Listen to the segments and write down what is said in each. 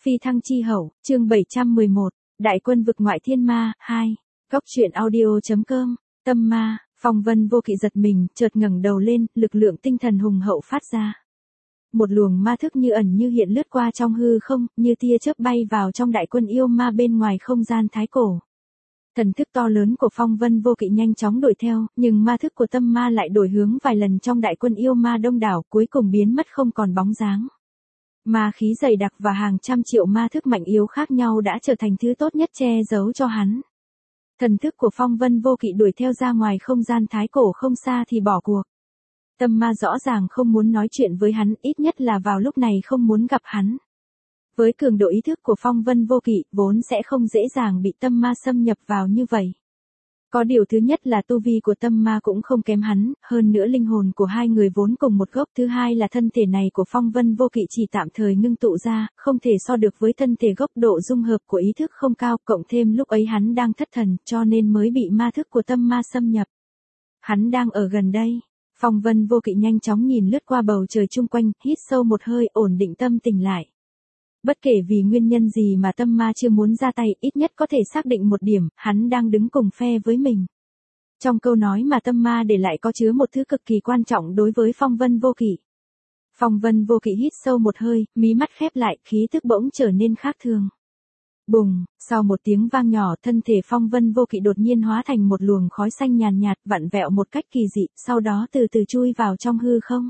Phi thăng chi hậu, chương 711, Đại quân vực ngoại thiên ma, 2. Góc truyện audio.com, tâm ma, Phong Vân Vô Kỵ giật mình, chợt ngẩng đầu lên, lực lượng tinh thần hùng hậu phát ra. Một luồng ma thức như ẩn như hiện lướt qua trong hư không, như tia chớp bay vào trong đại quân yêu ma bên ngoài không gian thái cổ. Thần thức to lớn của Phong Vân Vô Kỵ nhanh chóng đuổi theo, nhưng ma thức của tâm ma lại đổi hướng vài lần trong đại quân yêu ma đông đảo, cuối cùng biến mất không còn bóng dáng. Ma khí dày đặc và hàng trăm triệu ma thức mạnh yếu khác nhau đã trở thành thứ tốt nhất che giấu cho hắn. Thần thức của Phong Vân Vô Kỵ đuổi theo ra ngoài không gian thái cổ không xa thì bỏ cuộc. Tâm ma rõ ràng không muốn nói chuyện với hắn, ít nhất là vào lúc này không muốn gặp hắn. Với cường độ ý thức của Phong Vân Vô Kỵ, vốn sẽ không dễ dàng bị tâm ma xâm nhập vào như vậy. Có điều thứ nhất là tu vi của tâm ma cũng không kém hắn, hơn nữa linh hồn của hai người vốn cùng một gốc. Thứ hai là thân thể này của Phong Vân Vô Kỵ chỉ tạm thời ngưng tụ ra, không thể so được với thân thể gốc, độ dung hợp của ý thức không cao, cộng thêm lúc ấy hắn đang thất thần, cho nên mới bị ma thức của tâm ma xâm nhập. Hắn đang ở gần đây. Phong Vân Vô Kỵ nhanh chóng nhìn lướt qua bầu trời chung quanh, hít sâu một hơi, ổn định tâm tình lại. Bất kể vì nguyên nhân gì mà tâm ma chưa muốn ra tay, ít nhất có thể xác định một điểm, hắn đang đứng cùng phe với mình. Trong câu nói mà tâm ma để lại có chứa một thứ cực kỳ quan trọng đối với Phong Vân Vô Kỵ. Phong Vân Vô Kỵ hít sâu một hơi, mí mắt khép lại, khí tức bỗng trở nên khác thường. Bùng, sau một tiếng vang nhỏ, thân thể Phong Vân Vô Kỵ đột nhiên hóa thành một luồng khói xanh nhàn nhạt, vặn vẹo một cách kỳ dị, sau đó từ từ chui vào trong hư không.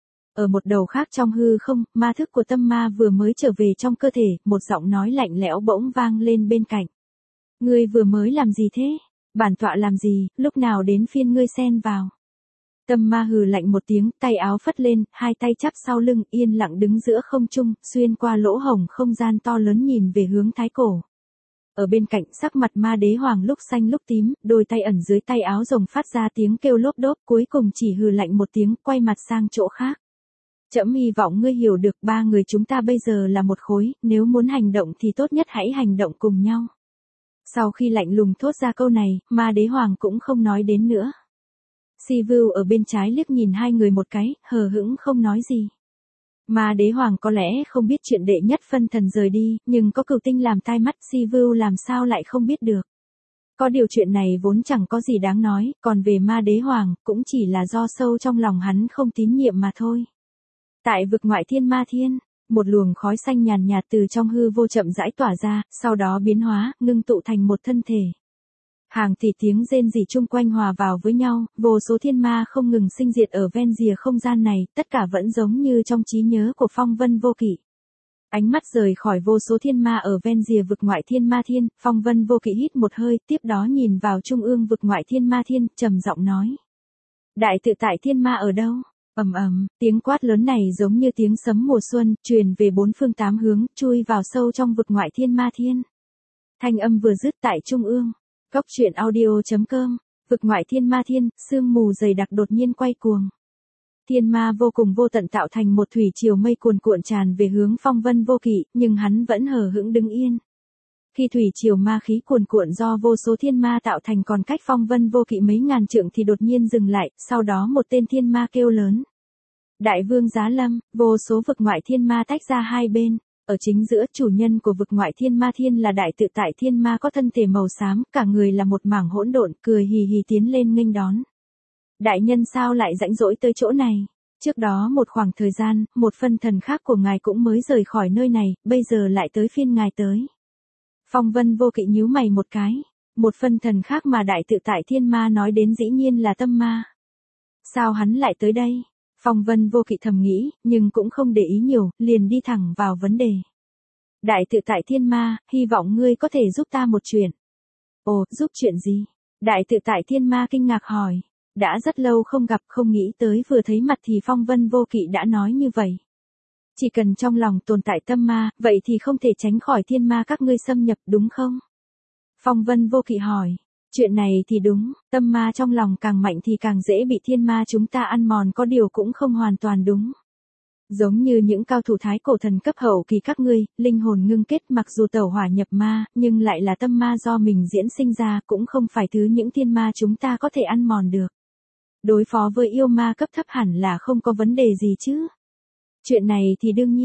Ở một đầu khác trong hư không, ma thức của tâm ma vừa mới trở về trong cơ thể, một giọng nói lạnh lẽo bỗng vang lên bên cạnh. Ngươi vừa mới làm gì thế? Bản tọa làm gì, lúc nào đến phiên ngươi xen vào? Tâm ma hừ lạnh một tiếng, tay áo phất lên, hai tay chắp sau lưng, yên lặng đứng giữa không trung, xuyên qua lỗ hổng không gian to lớn nhìn về hướng thái cổ. Ở bên cạnh, sắc mặt ma đế hoàng lúc xanh lúc tím, đôi tay ẩn dưới tay áo rồng phát ra tiếng kêu lốp đốp, cuối cùng chỉ hừ lạnh một tiếng, quay mặt sang chỗ khác. Trẫm hy vọng ngươi hiểu được, ba người chúng ta bây giờ là một khối, nếu muốn hành động thì tốt nhất hãy hành động cùng nhau. Sau khi lạnh lùng thốt ra câu này, ma đế hoàng cũng không nói đến nữa. Sivu ở bên trái liếc nhìn hai người một cái, hờ hững không nói gì. Ma đế hoàng có lẽ không biết chuyện đệ nhất phân thần rời đi, nhưng có cửu tinh làm tai mắt, Sivu làm sao lại không biết được. Có điều chuyện này vốn chẳng có gì đáng nói, còn về ma đế hoàng, cũng chỉ là do sâu trong lòng hắn không tín nhiệm mà thôi. Tại vực ngoại thiên ma thiên, một luồng khói xanh nhàn nhạt từ trong hư vô chậm rãi tỏa ra, sau đó biến hóa, ngưng tụ thành một thân thể. Hàng tỷ tiếng rên rỉ chung quanh hòa vào với nhau, vô số thiên ma không ngừng sinh diệt ở ven rìa không gian này, tất cả vẫn giống như trong trí nhớ của Phong Vân Vô Kỵ. Ánh mắt rời khỏi vô số thiên ma ở ven rìa vực ngoại thiên ma thiên, Phong Vân Vô Kỵ hít một hơi, tiếp đó nhìn vào trung ương vực ngoại thiên ma thiên, trầm giọng nói. Đại tự tại thiên ma ở đâu? Ầm ầm, tiếng quát lớn này giống như tiếng sấm mùa xuân, truyền về bốn phương tám hướng, chui vào sâu trong vực ngoại thiên ma thiên. Thanh âm vừa dứt tại trung ương. Góc truyện audio.com, vực ngoại thiên ma thiên, sương mù dày đặc đột nhiên quay cuồng. Thiên ma vô cùng vô tận tạo thành một thủy triều mây cuồn cuộn tràn về hướng Phong Vân Vô Kỵ, nhưng hắn vẫn hờ hững đứng yên. Khi thủy triều ma khí cuồn cuộn do vô số thiên ma tạo thành còn cách Phong Vân Vô Kỵ mấy ngàn trượng thì đột nhiên dừng lại, sau đó một tên thiên ma kêu lớn. Đại vương giá lâm, vô số vực ngoại thiên ma tách ra hai bên. Ở chính giữa, chủ nhân của vực ngoại thiên ma thiên là đại tự tại thiên ma có thân thể màu xám, cả người là một mảng hỗn độn, cười hì hì tiến lên nghênh đón. Đại nhân sao lại rãnh rỗi tới chỗ này? Trước đó một khoảng thời gian, một phân thần khác của ngài cũng mới rời khỏi nơi này, bây giờ lại tới phiên ngài tới. Phong Vân Vô Kỵ nhíu mày một cái. Một phân thần khác mà đại tự tại thiên ma nói đến dĩ nhiên là tâm ma. Sao hắn lại tới đây? Phong Vân Vô Kỵ thầm nghĩ, nhưng cũng không để ý nhiều, liền đi thẳng vào vấn đề. Đại tự tại thiên ma, hy vọng ngươi có thể giúp ta một chuyện. Ồ, giúp chuyện gì? Đại tự tại thiên ma kinh ngạc hỏi. Đã rất lâu không gặp, không nghĩ tới vừa thấy mặt thì Phong Vân Vô Kỵ đã nói như vậy. Chỉ cần trong lòng tồn tại tâm ma, vậy thì không thể tránh khỏi thiên ma các ngươi xâm nhập, đúng không? Phong Vân Vô Kỵ hỏi. Chuyện này thì đúng, tâm ma trong lòng càng mạnh thì càng dễ bị thiên ma chúng ta ăn mòn, có điều cũng không hoàn toàn đúng. Giống như những cao thủ thái cổ thần cấp hậu kỳ các ngươi, linh hồn ngưng kết mặc dù tẩu hỏa nhập ma, nhưng lại là tâm ma do mình diễn sinh ra, cũng không phải thứ những thiên ma chúng ta có thể ăn mòn được. Đối phó với yêu ma cấp thấp hẳn là không có vấn đề gì chứ. Chuyện này thì đương nhiên,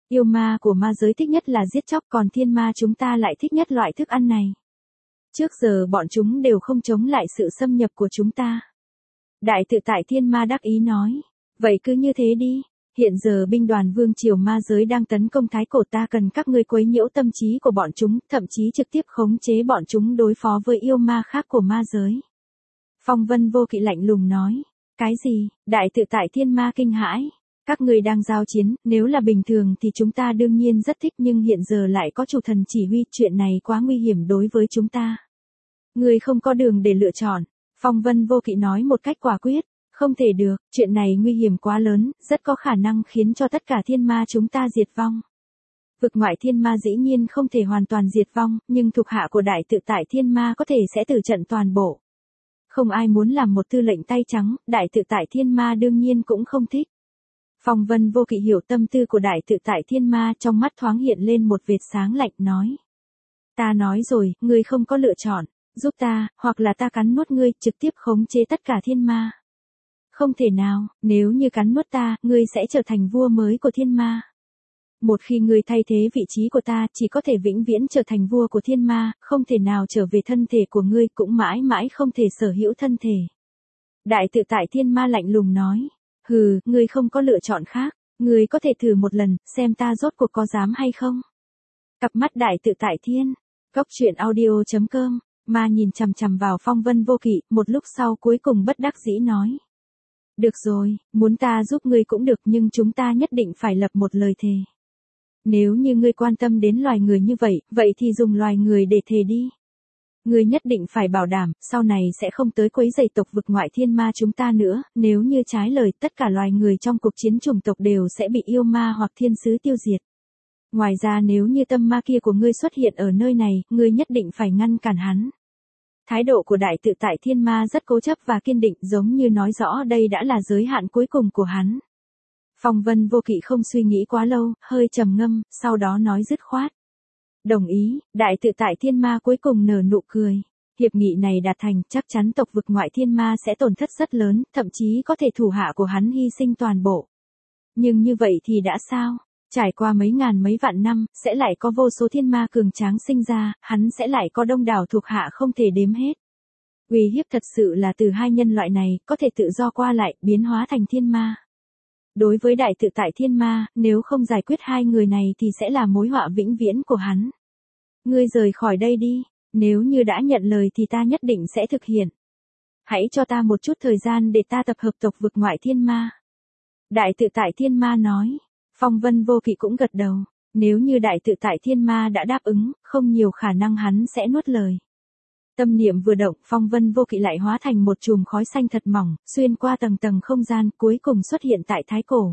Yêu ma của ma giới thích nhất là giết chóc, còn thiên ma chúng ta lại thích nhất loại thức ăn này. Trước giờ bọn chúng đều không chống lại sự xâm nhập của chúng ta. Đại tự tại thiên ma đắc ý nói. Vậy cứ như thế đi. Hiện giờ binh đoàn vương triều ma giới đang tấn công thái cổ, ta cần các ngươi quấy nhiễu tâm trí của bọn chúng, thậm chí trực tiếp khống chế bọn chúng đối phó với yêu ma khác của ma giới. Phong Vân Vô Kỵ lạnh lùng nói. Cái gì? Đại tự tại thiên ma kinh hãi. Các ngươi đang giao chiến, nếu là bình thường thì chúng ta đương nhiên rất thích, nhưng hiện giờ lại có chủ thần chỉ huy, chuyện này quá nguy hiểm đối với chúng ta. Ngươi không có đường để lựa chọn. Phong Vân Vô Kỵ nói một cách quả quyết. Không thể được, chuyện này nguy hiểm quá lớn, rất có khả năng khiến cho tất cả thiên ma chúng ta diệt vong. Vực ngoại thiên ma dĩ nhiên không thể hoàn toàn diệt vong, nhưng thuộc hạ của đại tự tại thiên ma có thể sẽ tử trận toàn bộ. Không ai muốn làm một tư lệnh tay trắng, đại tự tại thiên ma đương nhiên cũng không thích. Phong Vân Vô Kỵ hiểu tâm tư của đại tự tại thiên ma, trong mắt thoáng hiện lên một vệt sáng lạnh nói. Ta nói rồi, ngươi không có lựa chọn, giúp ta, hoặc là ta cắn nuốt ngươi, trực tiếp khống chế tất cả thiên ma. Không thể nào, nếu như cắn nuốt ta, ngươi sẽ trở thành vua mới của thiên ma. Một khi ngươi thay thế vị trí của ta, chỉ có thể vĩnh viễn trở thành vua của thiên ma, không thể nào trở về thân thể của ngươi, cũng mãi mãi không thể sở hữu thân thể. Đại tự tại thiên ma lạnh lùng nói. Hừ, ngươi không có lựa chọn khác, ngươi có thể thử một lần, xem ta rốt cuộc có dám hay không. Cặp mắt đại tự tại thiên. Góc truyện audio.com. Ma nhìn chằm chằm vào Phong Vân Vô Kỵ, một lúc sau cuối cùng bất đắc dĩ nói. Được rồi, muốn ta giúp ngươi cũng được, nhưng chúng ta nhất định phải lập một lời thề. Nếu như ngươi quan tâm đến loài người như vậy, vậy thì dùng loài người để thề đi. Ngươi nhất định phải bảo đảm, sau này sẽ không tới quấy rầy tộc vực ngoại thiên ma chúng ta nữa, nếu như trái lời, tất cả loài người trong cuộc chiến chủng tộc đều sẽ bị yêu ma hoặc thiên sứ tiêu diệt. Ngoài ra nếu như tâm ma kia của ngươi xuất hiện ở nơi này, ngươi nhất định phải ngăn cản hắn. Thái độ của đại tự tại thiên ma rất cố chấp và kiên định, giống như nói rõ đây đã là giới hạn cuối cùng của hắn. Phong Vân Vô Kỵ không suy nghĩ quá lâu, hơi trầm ngâm, sau đó nói dứt khoát. Đồng ý, đại tự tại thiên ma cuối cùng nở nụ cười. Hiệp nghị này đạt thành, chắc chắn tộc vực ngoại thiên ma sẽ tổn thất rất lớn, thậm chí có thể thủ hạ của hắn hy sinh toàn bộ. Nhưng như vậy thì đã sao? Trải qua mấy ngàn mấy vạn năm, sẽ lại có vô số thiên ma cường tráng sinh ra, hắn sẽ lại có đông đảo thuộc hạ không thể đếm hết. Uy hiếp thật sự là từ hai nhân loại này, có thể tự do qua lại, biến hóa thành thiên ma. Đối với đại tự tại thiên ma, nếu không giải quyết hai người này thì sẽ là mối họa vĩnh viễn của hắn. Ngươi rời khỏi đây đi, nếu như đã nhận lời thì ta nhất định sẽ thực hiện. Hãy cho ta một chút thời gian để ta tập hợp tộc vực ngoại thiên ma. Đại tự tại thiên ma nói. Phong Vân Vô Kỵ cũng gật đầu. Nếu như đại tự tại thiên ma đã đáp ứng, không nhiều khả năng hắn sẽ nuốt lời. Tâm niệm vừa động, Phong Vân Vô Kỵ lại hóa thành một chùm khói xanh thật mỏng, xuyên qua tầng tầng không gian, cuối cùng xuất hiện tại thái cổ.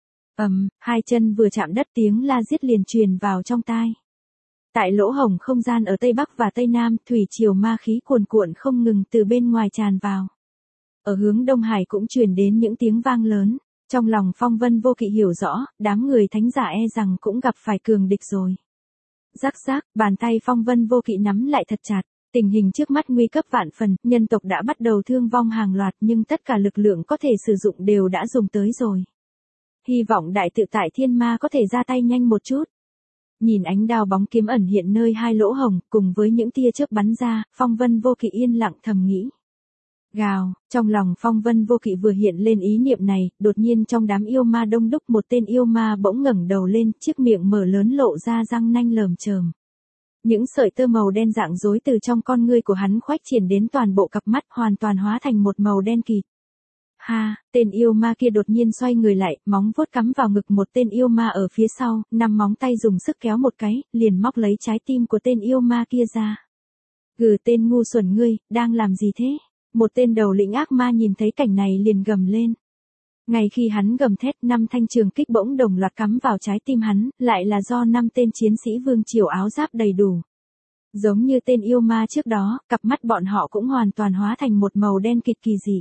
Hai chân vừa chạm đất, tiếng la giết liền truyền vào trong tai. Tại lỗ hổng không gian ở Tây Bắc và Tây Nam, thủy triều ma khí cuồn cuộn không ngừng từ bên ngoài tràn vào. Ở hướng Đông Hải cũng truyền đến những tiếng vang lớn. Trong lòng Phong Vân Vô Kỵ hiểu rõ, đám người thánh giả e rằng cũng gặp phải cường địch rồi. Rắc rắc, bàn tay Phong Vân Vô Kỵ nắm lại thật chặt. Tình hình trước mắt nguy cấp vạn phần, nhân tộc đã bắt đầu thương vong hàng loạt, nhưng tất cả lực lượng có thể sử dụng đều đã dùng tới rồi. Hy vọng đại tự tại thiên ma có thể ra tay nhanh một chút. Nhìn ánh đao bóng kiếm ẩn hiện nơi hai lỗ hồng, cùng với những tia chớp bắn ra, Phong Vân Vô Kỵ yên lặng thầm nghĩ. Gào, trong lòng Phong Vân Vô Kỵ vừa hiện lên ý niệm này, đột nhiên trong đám yêu ma đông đúc một tên yêu ma bỗng ngẩng đầu lên, chiếc miệng mở lớn lộ ra răng nanh lởm chởm. Những sợi tơ màu đen rạng rối từ trong con ngươi của hắn khoách triển đến toàn bộ cặp mắt, hoàn toàn hóa thành một màu đen kịt. Ha, tên yêu ma kia đột nhiên xoay người lại, móng vuốt cắm vào ngực một tên yêu ma ở phía sau, năm móng tay dùng sức kéo một cái, liền móc lấy trái tim của tên yêu ma kia ra. Gừ, tên ngu xuẩn ngươi, đang làm gì thế? Một tên đầu lĩnh ác ma nhìn thấy cảnh này liền gầm lên. Ngay khi hắn gầm thét, 5 thanh trường kích bỗng đồng loạt cắm vào trái tim hắn, lại là do 5 tên chiến sĩ vương triều áo giáp đầy đủ. Giống như tên yêu ma trước đó, cặp mắt bọn họ cũng hoàn toàn hóa thành một màu đen kịt kỳ dị.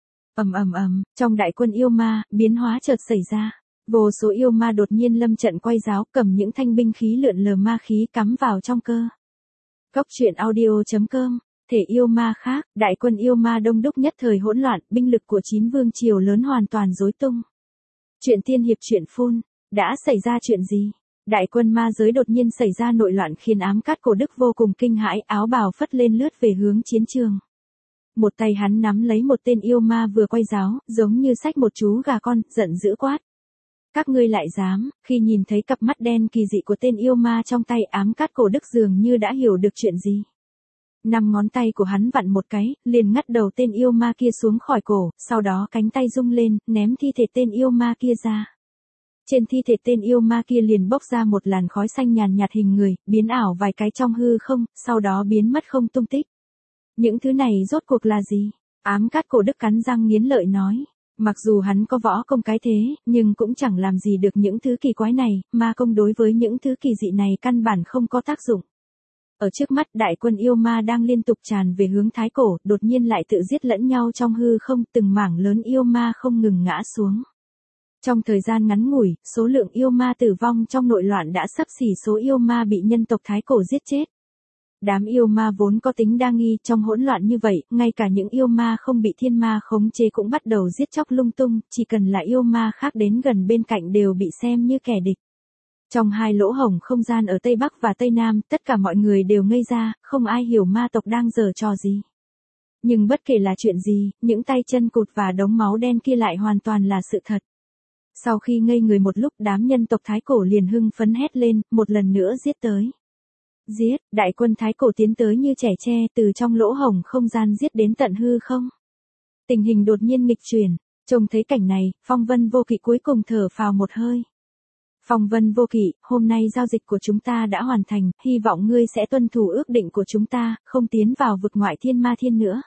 Trong đại quân yêu ma, biến hóa chợt xảy ra. Vô số yêu ma đột nhiên lâm trận quay giáo, cầm những thanh binh khí lượn lờ ma khí cắm vào trong cơ. Góc truyện audio.com. Thể yêu ma khác, đại quân yêu ma đông đúc nhất thời hỗn loạn, binh lực của 9 vương triều lớn hoàn toàn rối tung. Chuyện tiên hiệp truyện phun, đã xảy ra chuyện gì? Đại quân ma giới đột nhiên xảy ra nội loạn khiến Ám Cát Cổ Đức vô cùng kinh hãi, áo bào phất lên lướt về hướng chiến trường. Một tay hắn nắm lấy một tên yêu ma vừa quay giáo, giống như xách một chú gà con, giận dữ quát. Các ngươi lại dám, khi nhìn thấy cặp mắt đen kỳ dị của tên yêu ma trong tay, Ám Cát Cổ Đức dường như đã hiểu được chuyện gì. 5 ngón tay của hắn vặn một cái, liền ngắt đầu tên yêu ma kia xuống khỏi cổ, sau đó cánh tay rung lên, ném thi thể tên yêu ma kia ra. Trên thi thể tên yêu ma kia liền bốc ra một làn khói xanh nhàn nhạt hình người, biến ảo vài cái trong hư không, sau đó biến mất không tung tích. Những thứ này rốt cuộc là gì? Ám Cát Cổ Đức cắn răng nghiến lợi nói. Mặc dù hắn có võ công cái thế, nhưng cũng chẳng làm gì được những thứ kỳ quái này, ma công đối với những thứ kỳ dị này căn bản không có tác dụng. Ở trước mắt đại quân yêu ma đang liên tục tràn về hướng Thái Cổ, đột nhiên lại tự giết lẫn nhau trong hư không, từng mảng lớn yêu ma không ngừng ngã xuống. Trong thời gian ngắn ngủi, số lượng yêu ma tử vong trong nội loạn đã xấp xỉ số yêu ma bị nhân tộc Thái Cổ giết chết. Đám yêu ma vốn có tính đa nghi, trong hỗn loạn như vậy, ngay cả những yêu ma không bị thiên ma khống chế cũng bắt đầu giết chóc lung tung, chỉ cần là yêu ma khác đến gần bên cạnh đều bị xem như kẻ địch. Trong 2 lỗ hổng không gian ở Tây Bắc và Tây Nam, tất cả mọi người đều ngây ra, không ai hiểu ma tộc đang giở trò gì. Nhưng bất kể là chuyện gì, những tay chân cụt và đống máu đen kia lại hoàn toàn là sự thật. Sau khi ngây người một lúc, đám nhân tộc Thái Cổ liền hưng phấn hét lên, một lần nữa giết tới. Giết, đại quân Thái Cổ tiến tới như trẻ tre, từ trong lỗ hổng không gian giết đến tận hư không. Tình hình đột nhiên nghịch chuyển, trông thấy cảnh này, Phong Vân Vô Kỵ cuối cùng thở phào một hơi. Phong Vân Vô Kỵ, hôm nay giao dịch của chúng ta đã hoàn thành, hy vọng ngươi sẽ tuân thủ ước định của chúng ta, không tiến vào vực ngoại thiên ma thiên nữa.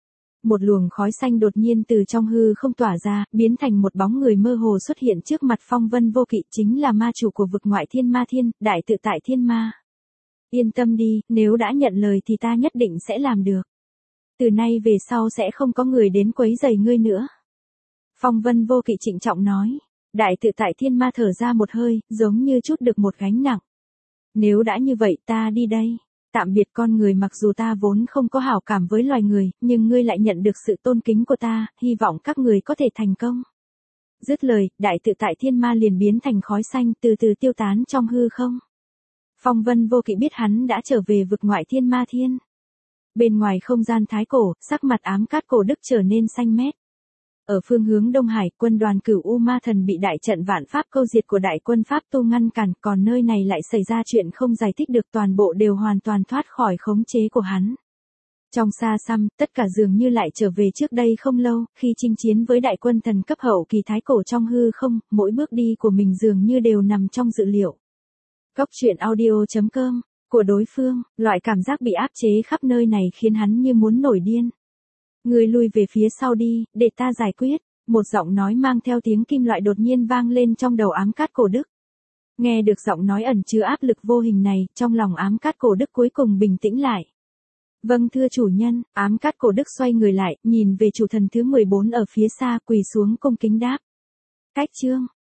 Một luồng khói xanh đột nhiên từ trong hư không tỏa ra, biến thành một bóng người mơ hồ xuất hiện trước mặt Phong Vân Vô Kỵ, chính là ma chủ của vực ngoại thiên ma thiên, đại tự tại thiên ma. Yên tâm đi, nếu đã nhận lời thì ta nhất định sẽ làm được. Từ nay về sau sẽ không có người đến quấy rầy ngươi nữa. Phong Vân Vô Kỵ trịnh trọng nói. Đại tự tại thiên ma thở ra một hơi, giống như trút được một gánh nặng. Nếu đã như vậy ta đi đây. Tạm biệt con người, mặc dù ta vốn không có hảo cảm với loài người, nhưng ngươi lại nhận được sự tôn kính của ta, hy vọng các người có thể thành công. Dứt lời, đại tự tại thiên ma liền biến thành khói xanh từ từ tiêu tán trong hư không. Phong Vân Vô Kỵ biết hắn đã trở về vực ngoại thiên ma thiên. Bên ngoài không gian Thái Cổ, sắc mặt Ám Cát Cổ Đức trở nên xanh mét. Ở phương hướng Đông Hải, quân đoàn Cửu U Ma Thần bị đại trận vạn pháp câu diệt của đại quân Pháp tu ngăn cản, còn nơi này lại xảy ra chuyện không giải thích được, toàn bộ đều hoàn toàn thoát khỏi khống chế của hắn. Trong xa xăm, tất cả dường như lại trở về trước đây không lâu, khi chinh chiến với đại quân thần cấp hậu kỳ Thái Cổ trong hư không, mỗi bước đi của mình dường như đều nằm trong dự liệu. Góc truyện audio.com của đối phương, loại cảm giác bị áp chế khắp nơi này khiến hắn như muốn nổi điên. Ngươi lui về phía sau đi, để ta giải quyết. Một giọng nói mang theo tiếng kim loại đột nhiên vang lên trong đầu Ám Cát Cổ Đức. Nghe được giọng nói ẩn chứa áp lực vô hình này, trong lòng Ám Cát Cổ Đức cuối cùng bình tĩnh lại. Vâng thưa chủ nhân, Ám Cát Cổ Đức xoay người lại, nhìn về chủ thần thứ 14 ở phía xa, quỳ xuống cung kính đáp. Cách chương.